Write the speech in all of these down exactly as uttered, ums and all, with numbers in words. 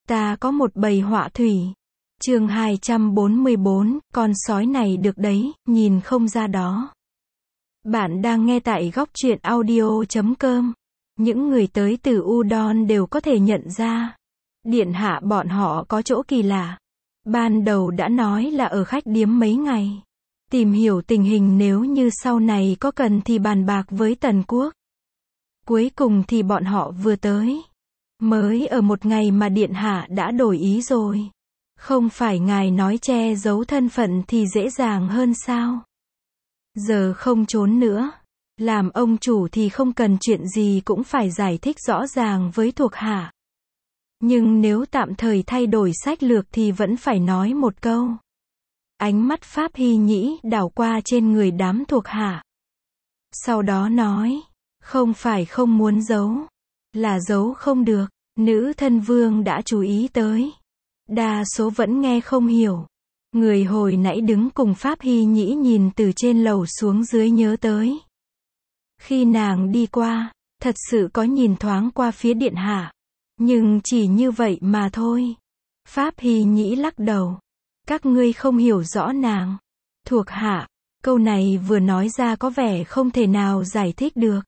Ta có một bầy họa thủy. Chương hai trăm bốn mươi bốn, con sói này được đấy, nhìn không ra đó. Bạn đang nghe tại góc truyện audio chấm com. Những người tới từ Udon đều có thể nhận ra. Điện hạ bọn họ có chỗ kỳ lạ. Ban đầu đã nói là ở khách điếm mấy ngày. Tìm hiểu tình hình nếu như sau này có cần thì bàn bạc với Tần Quốc. Cuối cùng thì bọn họ vừa tới. Mới ở một ngày mà điện hạ đã đổi ý rồi. Không phải ngài nói che giấu thân phận thì dễ dàng hơn sao? Giờ không trốn nữa. Làm ông chủ thì không cần chuyện gì cũng phải giải thích rõ ràng với thuộc hạ. Nhưng nếu tạm thời thay đổi sách lược thì vẫn phải nói một câu. Ánh mắt Pháp Hy Nhĩ đảo qua trên người đám thuộc hạ. Sau đó nói, không phải không muốn giấu, là giấu không được, nữ thân vương đã chú ý tới. Đa số vẫn nghe không hiểu. Người hồi nãy đứng cùng Pháp Hy Nhĩ nhìn từ trên lầu xuống dưới nhớ tới. Khi nàng đi qua, thật sự có nhìn thoáng qua phía điện hạ. Nhưng chỉ như vậy mà thôi. Pháp Hy Nhĩ lắc đầu. Các ngươi không hiểu rõ nàng. Thuộc hạ, câu này vừa nói ra có vẻ không thể nào giải thích được.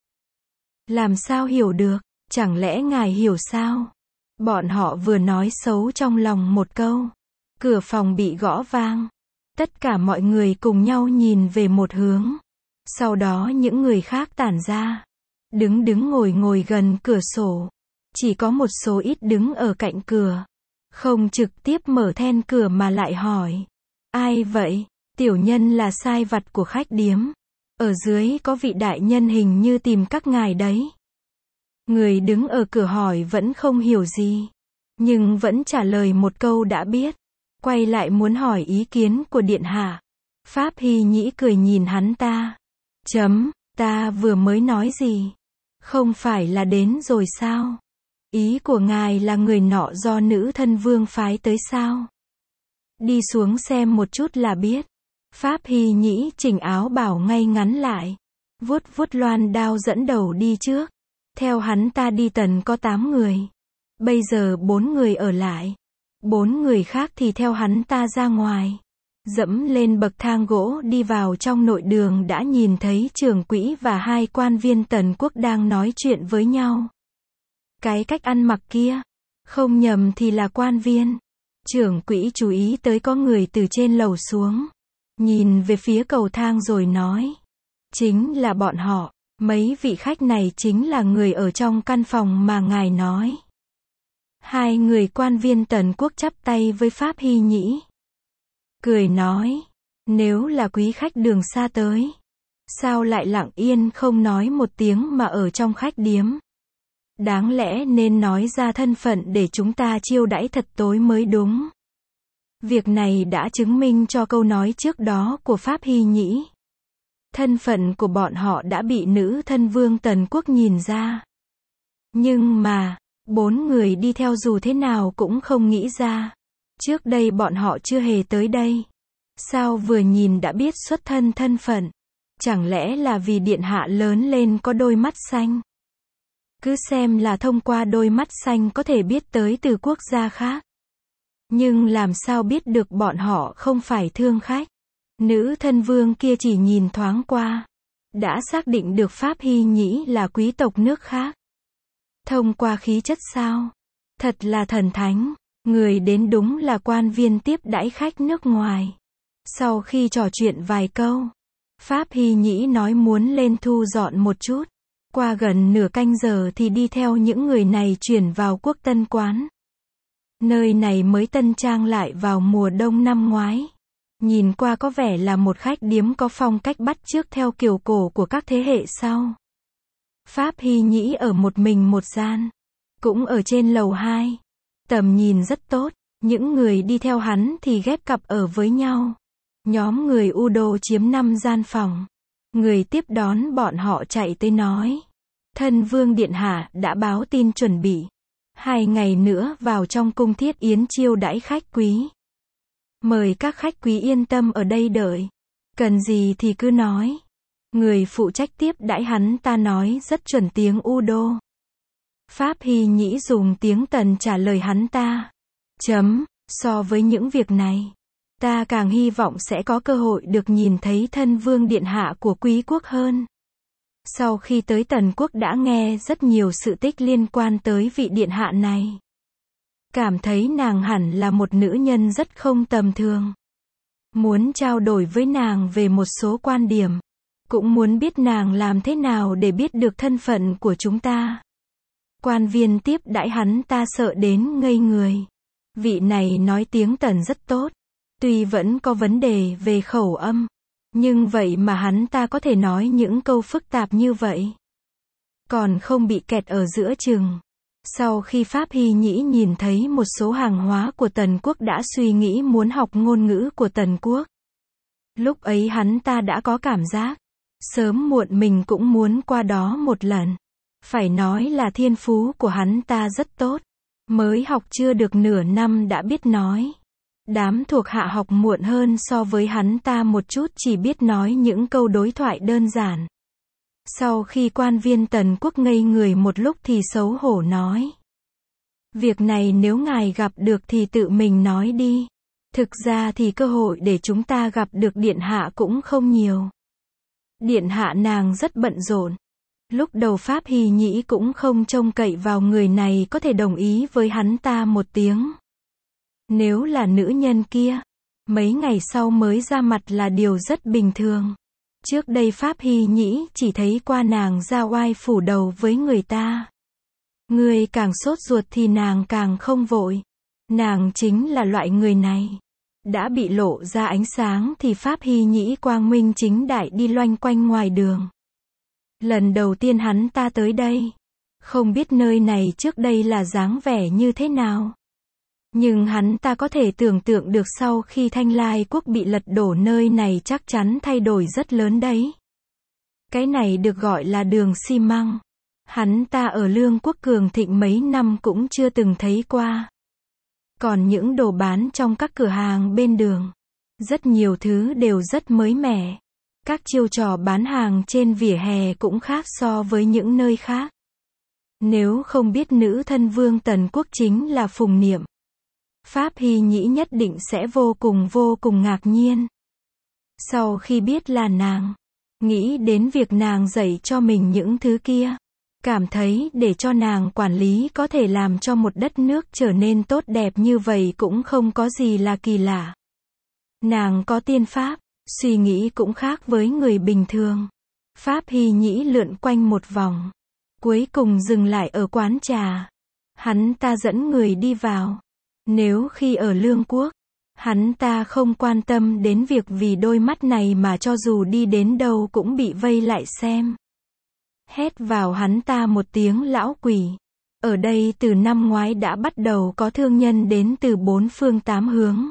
Làm sao hiểu được, chẳng lẽ ngài hiểu sao? Bọn họ vừa nói xấu trong lòng một câu. Cửa phòng bị gõ vang. Tất cả mọi người cùng nhau nhìn về một hướng. Sau đó những người khác tản ra. Đứng đứng ngồi ngồi gần cửa sổ. Chỉ có một số ít đứng ở cạnh cửa. Không trực tiếp mở then cửa mà lại hỏi. Ai vậy? Tiểu nhân là sai vặt của khách điếm. Ở dưới có vị đại nhân hình như tìm các ngài đấy. Người đứng ở cửa hỏi vẫn không hiểu gì. Nhưng vẫn trả lời một câu đã biết. Quay lại muốn hỏi ý kiến của điện hạ. Pháp Hy Nhĩ cười nhìn hắn ta. Chấm, ta vừa mới nói gì? Không phải là đến rồi sao? Ý của ngài là người nọ do nữ thân vương phái tới sao? Đi xuống xem một chút là biết. Pháp Hy Nhĩ chỉnh áo bảo ngay ngắn lại. Vuốt vuốt loan đao dẫn đầu đi trước. Theo hắn ta đi tần có tám người. Bây giờ bốn người ở lại. Bốn người khác thì theo hắn ta ra ngoài. Dẫm lên bậc thang gỗ đi vào trong nội đường đã nhìn thấy trưởng quỹ và hai quan viên Tần Quốc đang nói chuyện với nhau. Cái cách ăn mặc kia, không nhầm thì là quan viên. Trưởng quỹ chú ý tới có người từ trên lầu xuống. Nhìn về phía cầu thang rồi nói. Chính là bọn họ, mấy vị khách này chính là người ở trong căn phòng mà ngài nói. Hai người quan viên Tần Quốc chắp tay với Pháp Hy Nhĩ. Cười nói, nếu là quý khách đường xa tới, sao lại lặng yên không nói một tiếng mà ở trong khách điếm? Đáng lẽ nên nói ra thân phận để chúng ta chiêu đãi thật tối mới đúng. Việc này đã chứng minh cho câu nói trước đó của Pháp Hy Nhĩ. Thân phận của bọn họ đã bị nữ thân vương Tần Quốc nhìn ra. Nhưng mà, bốn người đi theo dù thế nào cũng không nghĩ ra. Trước đây bọn họ chưa hề tới đây. Sao vừa nhìn đã biết xuất thân thân phận? Chẳng lẽ là vì điện hạ lớn lên có đôi mắt xanh? Cứ xem là thông qua đôi mắt xanh có thể biết tới từ quốc gia khác. Nhưng làm sao biết được bọn họ không phải thương khách? Nữ thân vương kia chỉ nhìn thoáng qua. Đã xác định được Pháp Hy Nhĩ là quý tộc nước khác. Thông qua khí chất sao? Thật là thần thánh. Người đến đúng là quan viên tiếp đãi khách nước ngoài. Sau khi trò chuyện vài câu, Pháp Hy Nhĩ nói muốn lên thu dọn một chút. Qua gần nửa canh giờ thì đi theo những người này chuyển vào Quốc Tân Quán. Nơi này mới tân trang lại vào mùa đông năm ngoái. Nhìn qua có vẻ là một khách điếm có phong cách bắt chước theo kiểu cổ của các thế hệ sau. Pháp Hy Nhĩ ở một mình một gian. Cũng ở trên lầu hai. Tầm nhìn rất tốt. Những người đi theo hắn thì ghép cặp ở với nhau. Nhóm người Udo chiếm năm gian phòng. Người tiếp đón bọn họ chạy tới nói. Thân vương điện hạ đã báo tin chuẩn bị. Hai ngày nữa vào trong cung thiết yến chiêu đãi khách quý. Mời các khách quý yên tâm ở đây đợi. Cần gì thì cứ nói. Người phụ trách tiếp đãi hắn ta nói rất chuẩn tiếng Udo. Pháp Hy Nhĩ dùng tiếng Tần trả lời hắn ta. Chấm, so với những việc này, ta càng hy vọng sẽ có cơ hội được nhìn thấy thân vương điện hạ của quý quốc hơn. Sau khi tới Tần quốc đã nghe rất nhiều sự tích liên quan tới vị điện hạ này. Cảm thấy nàng hẳn là một nữ nhân rất không tầm thường. Muốn trao đổi với nàng về một số quan điểm. Cũng muốn biết nàng làm thế nào để biết được thân phận của chúng ta. Quan viên tiếp đãi hắn ta sợ đến ngây người. Vị này nói tiếng Tần rất tốt. Tuy vẫn có vấn đề về khẩu âm. Nhưng vậy mà hắn ta có thể nói những câu phức tạp như vậy. Còn không bị kẹt ở giữa chừng. Sau khi Pháp Hy Nhĩ nhìn thấy một số hàng hóa của Tần quốc đã suy nghĩ muốn học ngôn ngữ của Tần quốc. Lúc ấy hắn ta đã có cảm giác. Sớm muộn mình cũng muốn qua đó một lần. Phải nói là thiên phú của hắn ta rất tốt. Mới học chưa được nửa năm đã biết nói. Đám thuộc hạ học muộn hơn so với hắn ta một chút chỉ biết nói những câu đối thoại đơn giản. Sau khi quan viên Tần quốc ngây người một lúc thì xấu hổ nói. Việc này nếu ngài gặp được thì tự mình nói đi. Thực ra thì cơ hội để chúng ta gặp được điện hạ cũng không nhiều. Điện hạ nàng rất bận rộn. Lúc đầu Pháp Hy Nhĩ cũng không trông cậy vào người này có thể đồng ý với hắn ta một tiếng. Nếu là nữ nhân kia, mấy ngày sau mới ra mặt là điều rất bình thường. Trước đây Pháp Hy Nhĩ chỉ thấy qua nàng ra oai phủ đầu với người ta. Người càng sốt ruột thì nàng càng không vội. Nàng chính là loại người này. Đã bị lộ ra ánh sáng thì Pháp Hy Nhĩ quang minh chính đại đi loanh quanh ngoài đường. Lần đầu tiên hắn ta tới đây. Không biết nơi này trước đây là dáng vẻ như thế nào. Nhưng hắn ta có thể tưởng tượng được sau khi Thanh Lai quốc bị lật đổ nơi này chắc chắn thay đổi rất lớn đấy. Cái này được gọi là đường xi măng. Hắn ta ở Lương quốc cường thịnh mấy năm cũng chưa từng thấy qua. Còn những đồ bán trong các cửa hàng bên đường. Rất nhiều thứ đều rất mới mẻ. Các chiêu trò bán hàng trên vỉa hè cũng khác so với những nơi khác. Nếu không biết nữ thân vương Tần quốc chính là Phùng Niệm. Pháp Hy Nhĩ nhất định sẽ vô cùng vô cùng ngạc nhiên. Sau khi biết là nàng, nghĩ đến việc nàng dạy cho mình những thứ kia, cảm thấy để cho nàng quản lý có thể làm cho một đất nước trở nên tốt đẹp như vậy cũng không có gì là kỳ lạ. Nàng có tiên pháp, suy nghĩ cũng khác với người bình thường. Pháp Hy Nhĩ lượn quanh một vòng, cuối cùng dừng lại ở quán trà. Hắn ta dẫn người đi vào. Nếu khi ở Lương quốc, hắn ta không quan tâm đến việc vì đôi mắt này mà cho dù đi đến đâu cũng bị vây lại xem. Hét vào hắn ta một tiếng lão quỷ. Ở đây từ năm ngoái đã bắt đầu có thương nhân đến từ bốn phương tám hướng.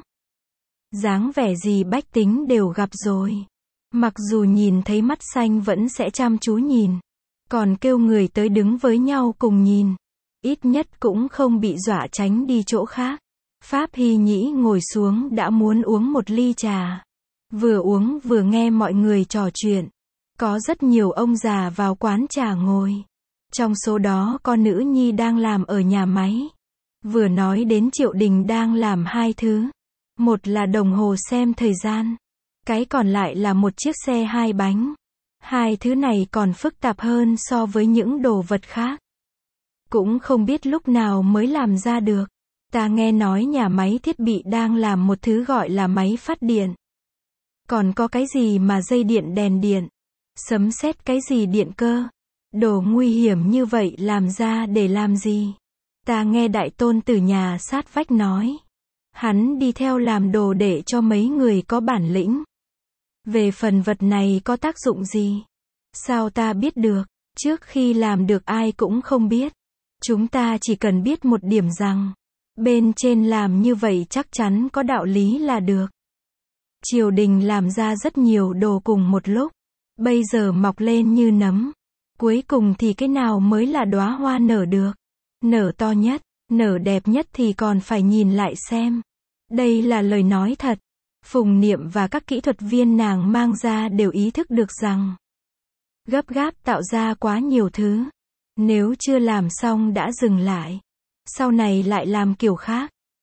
Dáng vẻ gì bách tính đều gặp rồi. Mặc dù nhìn thấy mắt xanh vẫn sẽ chăm chú nhìn. Còn kêu người tới đứng với nhau cùng nhìn. Ít nhất cũng không bị dọa tránh đi chỗ khác. Pháp Hy Nhĩ ngồi xuống đã muốn uống một ly trà. Vừa uống vừa nghe mọi người trò chuyện. Có rất nhiều ông già vào quán trà ngồi. Trong số đó có nữ nhi đang làm ở nhà máy. Vừa nói đến Triệu Đình đang làm hai thứ. Một là đồng hồ xem thời gian. Cái còn lại là một chiếc xe hai bánh. Hai thứ này còn phức tạp hơn so với những đồ vật khác. Cũng không biết lúc nào mới làm ra được. Ta nghe nói nhà máy thiết bị đang làm một thứ gọi là máy phát điện. Còn có cái gì mà dây điện đèn điện. Sấm sét cái gì điện cơ. Đồ nguy hiểm như vậy làm ra để làm gì? Ta nghe đại tôn tử nhà sát vách nói. Hắn đi theo làm đồ để cho mấy người có bản lĩnh. Về phần vật này có tác dụng gì? Sao ta biết được? Trước khi làm được ai cũng không biết. Chúng ta chỉ cần biết một điểm rằng, bên trên làm như vậy chắc chắn có đạo lý là được. Triều đình làm ra rất nhiều đồ cùng một lúc. Bây giờ mọc lên như nấm. Cuối cùng thì cái nào mới là đóa hoa nở được? Nở to nhất, nở đẹp nhất thì còn phải nhìn lại xem. Đây là lời nói thật. Phùng Niệm và các kỹ thuật viên nàng mang ra đều ý thức được rằng gấp gáp tạo ra quá nhiều thứ. Nếu chưa làm xong đã dừng lại. Sau này lại làm kiểu khác.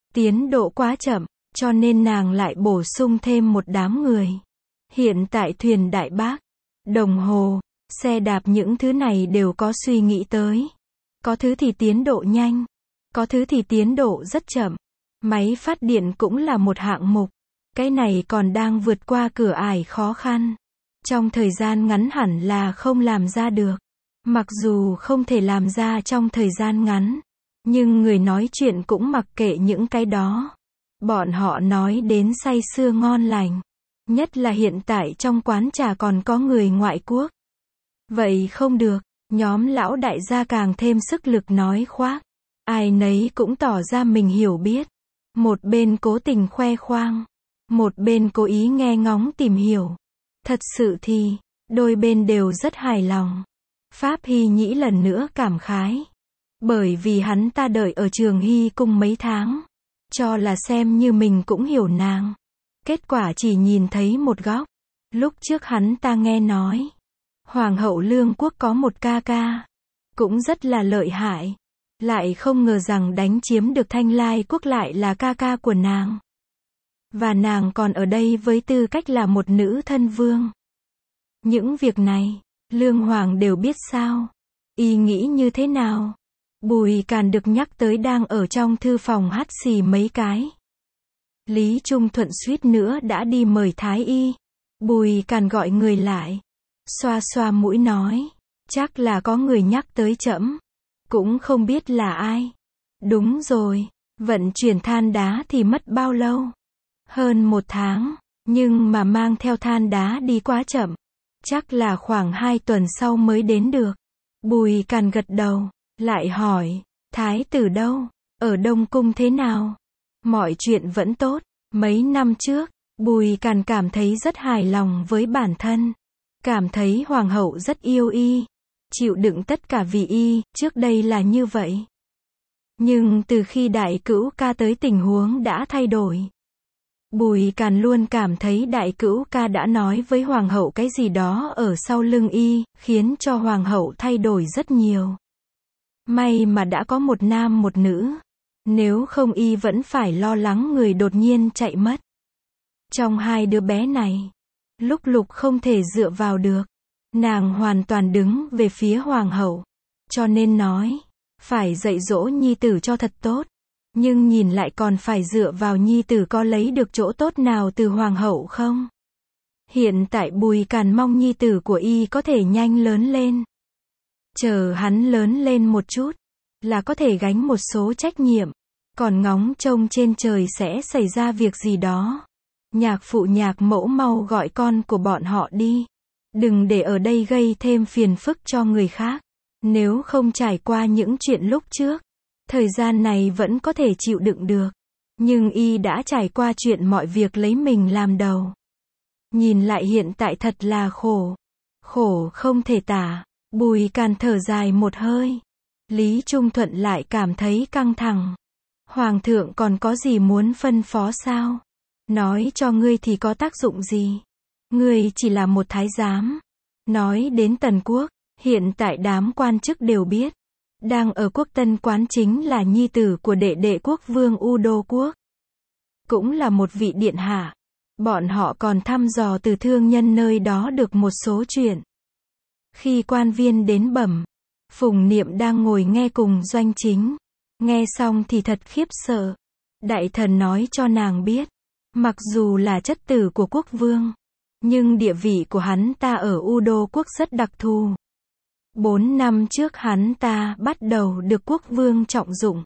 Tiến độ quá chậm, cho nên nàng lại bổ sung thêm một đám người. Hiện tại thuyền đại bác, đồng hồ, xe đạp những thứ này đều có suy nghĩ tới. Có thứ thì tiến độ nhanh, có thứ thì tiến độ rất chậm. Máy phát điện cũng là một hạng mục. Cái này còn đang vượt qua cửa ải khó khăn. Trong thời gian ngắn hẳn là không làm ra được. Mặc dù không thể làm ra trong thời gian ngắn, nhưng người nói chuyện cũng mặc kệ những cái đó. Bọn họ nói đến say sưa ngon lành. Nhất là hiện tại trong quán trà còn có người ngoại quốc. Vậy không được, nhóm lão đại gia càng thêm sức lực nói khoác. Ai nấy cũng tỏ ra mình hiểu biết. Một bên cố tình khoe khoang, một bên cố ý nghe ngóng tìm hiểu. Thật sự thì, đôi bên đều rất hài lòng. Pháp Hy Nhĩ lần nữa cảm khái. Bởi vì hắn ta đợi ở Trường Hy Cung mấy tháng. Cho là xem như mình cũng hiểu nàng. Kết quả chỉ nhìn thấy một góc. Lúc trước hắn ta nghe nói, Hoàng hậu Lương Quốc có một ca ca. Cũng rất là lợi hại. Lại không ngờ rằng đánh chiếm được Thanh Lai Quốc lại là ca ca của nàng. Và nàng còn ở đây với tư cách là một nữ thân vương. Những việc này, Lương Hoàng đều biết sao? Y nghĩ như thế nào? Bùi Càn được nhắc tới đang ở trong thư phòng hắt xì mấy cái. Lý Trung Thuận suýt nữa đã đi mời Thái Y. Bùi Càn gọi người lại. Xoa xoa mũi nói. Chắc là có người nhắc tới trẫm. Cũng không biết là ai. Đúng rồi. Vận chuyển than đá thì mất bao lâu? Hơn một tháng. Nhưng mà mang theo than đá đi quá chậm. Chắc là khoảng hai tuần sau mới đến được. Bùi Càn gật đầu. Lại hỏi. Thái tử đâu? Ở Đông Cung thế nào? Mọi chuyện vẫn tốt. Mấy năm trước, Bùi Càn cảm thấy rất hài lòng với bản thân. Cảm thấy hoàng hậu rất yêu y. Chịu đựng tất cả vì y, trước đây là như vậy. Nhưng từ khi đại cữu ca tới tình huống đã thay đổi. Bùi Càn luôn cảm thấy đại cữu ca đã nói với hoàng hậu cái gì đó ở sau lưng y, khiến cho hoàng hậu thay đổi rất nhiều. May mà đã có một nam một nữ. Nếu không y vẫn phải lo lắng người đột nhiên chạy mất. Trong hai đứa bé này, lúc Lục không thể dựa vào được. Nàng hoàn toàn đứng về phía hoàng hậu. Cho nên nói, phải dạy dỗ nhi tử cho thật tốt. Nhưng nhìn lại còn phải dựa vào nhi tử có lấy được chỗ tốt nào từ hoàng hậu không? Hiện tại Bùi Càn mong nhi tử của y có thể nhanh lớn lên. Chờ hắn lớn lên một chút, là có thể gánh một số trách nhiệm. Còn ngóng trông trên trời sẽ xảy ra việc gì đó. Nhạc phụ nhạc mẫu mau gọi con của bọn họ đi. Đừng để ở đây gây thêm phiền phức cho người khác. Nếu không trải qua những chuyện lúc trước, thời gian này vẫn có thể chịu đựng được. Nhưng y đã trải qua chuyện mọi việc lấy mình làm đầu. Nhìn lại hiện tại thật là khổ. Khổ không thể tả. Bùi Càn thở dài một hơi. Lý Trung Thuận lại cảm thấy căng thẳng. Hoàng thượng còn có gì muốn phân phó sao? Nói cho ngươi thì có tác dụng gì? Ngươi chỉ là một thái giám. Nói đến Tần Quốc, hiện tại đám quan chức đều biết. Đang ở Quốc Tân Quán chính là nhi tử của đệ đệ quốc vương U Đô Quốc. Cũng là một vị điện hạ. Bọn họ còn thăm dò từ thương nhân nơi đó được một số chuyện. Khi quan viên đến bẩm, Phùng Niệm đang ngồi nghe cùng Doanh Chính. Nghe xong thì thật khiếp sợ. Đại thần nói cho nàng biết, mặc dù là chất tử của quốc vương, nhưng địa vị của hắn ta ở U Đô Quốc rất đặc thù. Bốn năm trước hắn ta bắt đầu được quốc vương trọng dụng.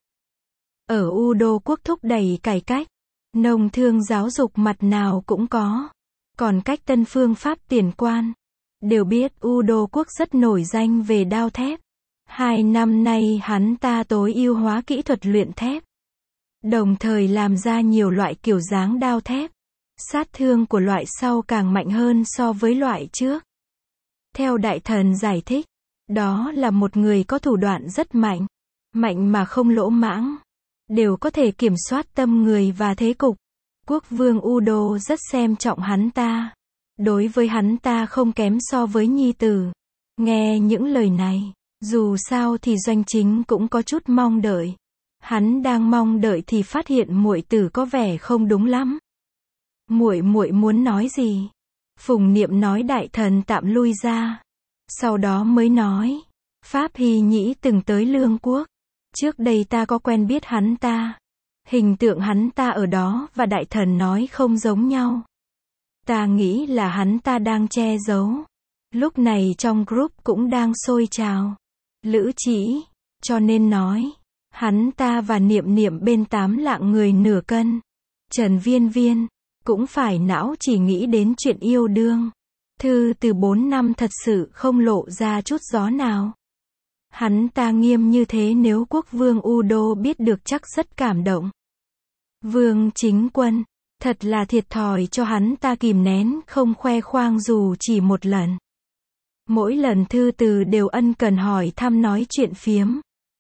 Ở U Đô Quốc thúc đẩy cải cách, nông thương giáo dục mặt nào cũng có. Còn cách tân phương pháp tiền quan, đều biết U Đô Quốc rất nổi danh về đao thép. Hai năm nay hắn ta tối ưu hóa kỹ thuật luyện thép. Đồng thời làm ra nhiều loại kiểu dáng đao thép. Sát thương của loại sau càng mạnh hơn so với loại trước. Theo đại thần giải thích, đó là một người có thủ đoạn rất mạnh. Mạnh mà không lỗ mãng. Đều có thể kiểm soát tâm người và thế cục. Quốc vương U Đô rất xem trọng hắn ta. Đối với hắn ta không kém so với nhi tử. Nghe những lời này, dù sao thì Doanh Chính cũng có chút mong đợi. Hắn đang mong đợi thì phát hiện muội tử có vẻ không đúng lắm. Muội muội muốn nói gì? Phùng Niệm nói đại thần tạm lui ra. Sau đó mới nói, Pháp Hy Nhĩ từng tới Lương Quốc. Trước đây ta có quen biết hắn ta. Hình tượng hắn ta ở đó và đại thần nói không giống nhau. Ta nghĩ là hắn ta đang che giấu. Lúc này trong group cũng đang sôi trào. Lữ Chỉ, cho nên nói, hắn ta và Niệm Niệm bên tám lạng người nửa cân. Trần Viên Viên, cũng phải não chỉ nghĩ đến chuyện yêu đương. Thư từ bốn năm thật sự không lộ ra chút gió nào. Hắn ta nghiêm như thế nếu quốc vương Udo biết được chắc rất cảm động. Vương Chính Quân, thật là thiệt thòi cho hắn ta kìm nén không khoe khoang dù chỉ một lần. Mỗi lần thư từ đều ân cần hỏi thăm nói chuyện phiếm.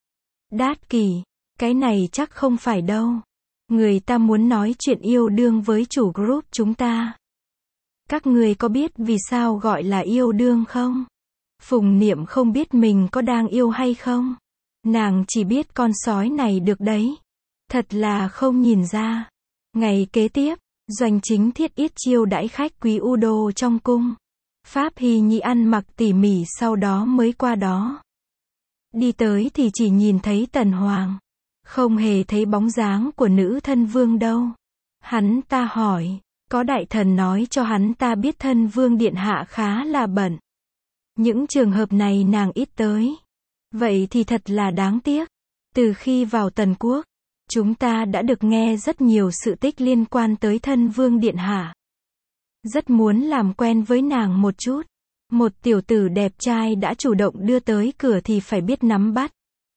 Đát Kỷ, cái này chắc không phải đâu. Người ta muốn nói chuyện yêu đương với chủ group chúng ta. Các người có biết vì sao gọi là yêu đương không? Phùng Niệm không biết mình có đang yêu hay không. Nàng chỉ biết con sói này được đấy. Thật là không nhìn ra. Ngày kế tiếp, Doanh Chính Thiết Yết chiêu đãi khách quý Udo trong cung. Pháp Hy Nhĩ ăn mặc tỉ mỉ sau đó mới qua đó. Đi tới thì chỉ nhìn thấy Tần Hoàng. Không hề thấy bóng dáng của nữ thân vương đâu. Hắn ta hỏi, có đại thần nói cho hắn ta biết thân vương điện hạ khá là bận. Những trường hợp này nàng ít tới. Vậy thì thật là đáng tiếc. Từ khi vào Tần Quốc, chúng ta đã được nghe rất nhiều sự tích liên quan tới thân vương điện hạ. Rất muốn làm quen với nàng một chút. Một tiểu tử đẹp trai đã chủ động đưa tới cửa thì phải biết nắm bắt.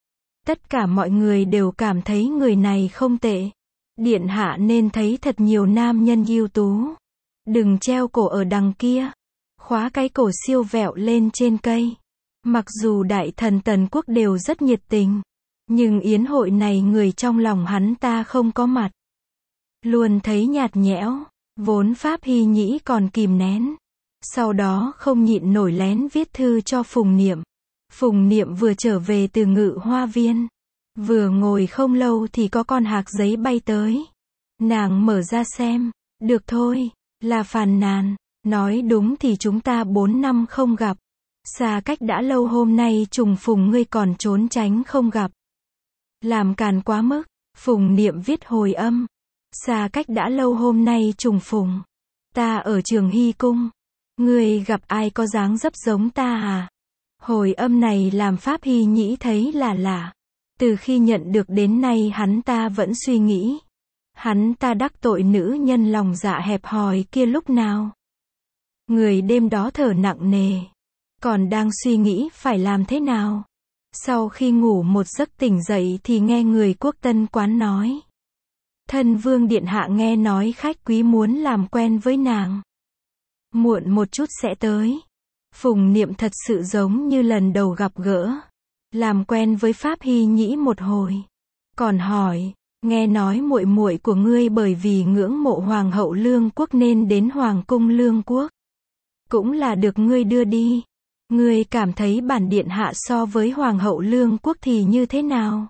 Tất cả mọi người đều cảm thấy người này không tệ. Điện hạ nên thấy thật nhiều nam nhân ưu tú. Đừng treo cổ ở đằng kia. Khóa cái cổ siêu vẹo lên trên cây. Mặc dù đại thần Tần Quốc đều rất nhiệt tình. Nhưng yến hội này người trong lòng hắn ta không có mặt. Luôn thấy nhạt nhẽo. Vốn Pháp Hy Nhĩ còn kìm nén. Sau đó không nhịn nổi lén viết thư cho Phùng Niệm. Phùng Niệm vừa trở về từ Ngự Hoa Viên. Vừa ngồi không lâu thì có con hạc giấy bay tới. Nàng mở ra xem. Được thôi, là phàn nàn. Nói đúng thì chúng ta bốn năm không gặp. Xa cách đã lâu hôm nay trùng phùng ngươi còn trốn tránh không gặp. Làm càn quá mức. Phùng Niệm viết hồi âm. Xa cách đã lâu hôm nay trùng phùng. Ta ở Trường Hy Cung. Ngươi gặp ai có dáng dấp giống ta à? Hồi âm này làm Pháp Hy Nhĩ thấy là lạ. Từ khi nhận được đến nay hắn ta vẫn suy nghĩ. Hắn ta đắc tội nữ nhân lòng dạ hẹp hòi kia lúc nào? Người đêm đó thở nặng nề. Còn đang suy nghĩ phải làm thế nào? Sau khi ngủ một giấc tỉnh dậy thì nghe người quốc tân quán nói. Thân vương điện hạ nghe nói khách quý muốn làm quen với nàng. Muộn một chút sẽ tới. Phùng Niệm thật sự giống như lần đầu gặp gỡ. Làm quen với Pháp Hy Nhĩ một hồi. Còn hỏi, nghe nói muội muội của ngươi bởi vì ngưỡng mộ Hoàng hậu Lương Quốc nên đến Hoàng cung Lương Quốc. Cũng là được ngươi đưa đi. Ngươi cảm thấy bản điện hạ so với Hoàng hậu Lương Quốc thì như thế nào?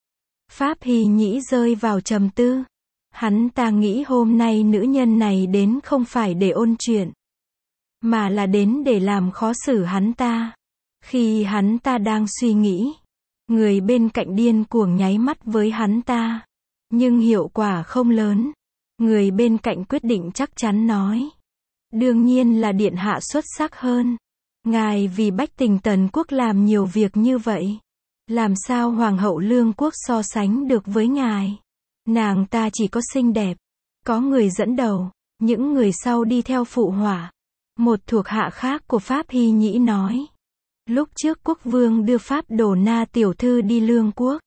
Pháp Hy Nhĩ rơi vào trầm tư. Hắn ta nghĩ hôm nay nữ nhân này đến không phải để ôn chuyện. Mà là đến để làm khó xử hắn ta. Khi hắn ta đang suy nghĩ, người bên cạnh điên cuồng nháy mắt với hắn ta. Nhưng hiệu quả không lớn. Người bên cạnh quyết định chắc chắn nói. Đương nhiên là điện hạ xuất sắc hơn. Ngài vì bách tình Tần Quốc làm nhiều việc như vậy. Làm sao Hoàng hậu Lương Quốc so sánh được với ngài? Nàng ta chỉ có xinh đẹp. Có người dẫn đầu. Những người sau đi theo phụ họa. Một thuộc hạ khác của Pháp Hy Nhĩ nói. Lúc trước quốc vương đưa Pháp Đồ Na tiểu thư đi Lương Quốc.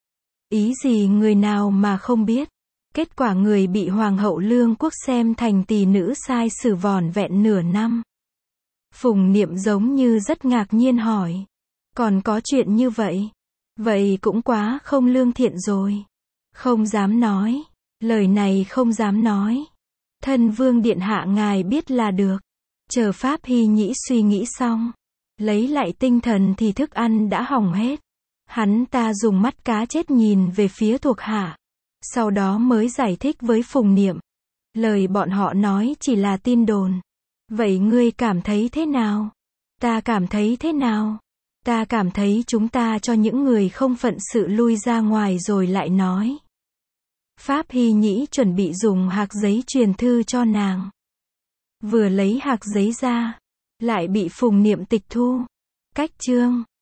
Ý gì người nào mà không biết. Kết quả người bị Hoàng hậu Lương Quốc xem thành tỳ nữ sai xử vỏn vẹn nửa năm. Phùng Niệm giống như rất ngạc nhiên hỏi. Còn có chuyện như vậy? Vậy cũng quá không lương thiện rồi. Không dám nói. Lời này không dám nói. Thân vương điện hạ ngài biết là được. Chờ Pháp Hy Nhĩ suy nghĩ xong. Lấy lại tinh thần thì thức ăn đã hỏng hết. Hắn ta dùng mắt cá chết nhìn về phía thuộc hạ. Sau đó mới giải thích với Phùng Niệm. Lời bọn họ nói chỉ là tin đồn. Vậy ngươi cảm thấy thế nào? Ta cảm thấy thế nào? Ta cảm thấy chúng ta cho những người không phận sự lui ra ngoài rồi lại nói. Pháp Hy Nhĩ chuẩn bị dùng hạc giấy truyền thư cho nàng. Vừa lấy hạc giấy ra, lại bị Phùng Niệm tịch thu. Cách chương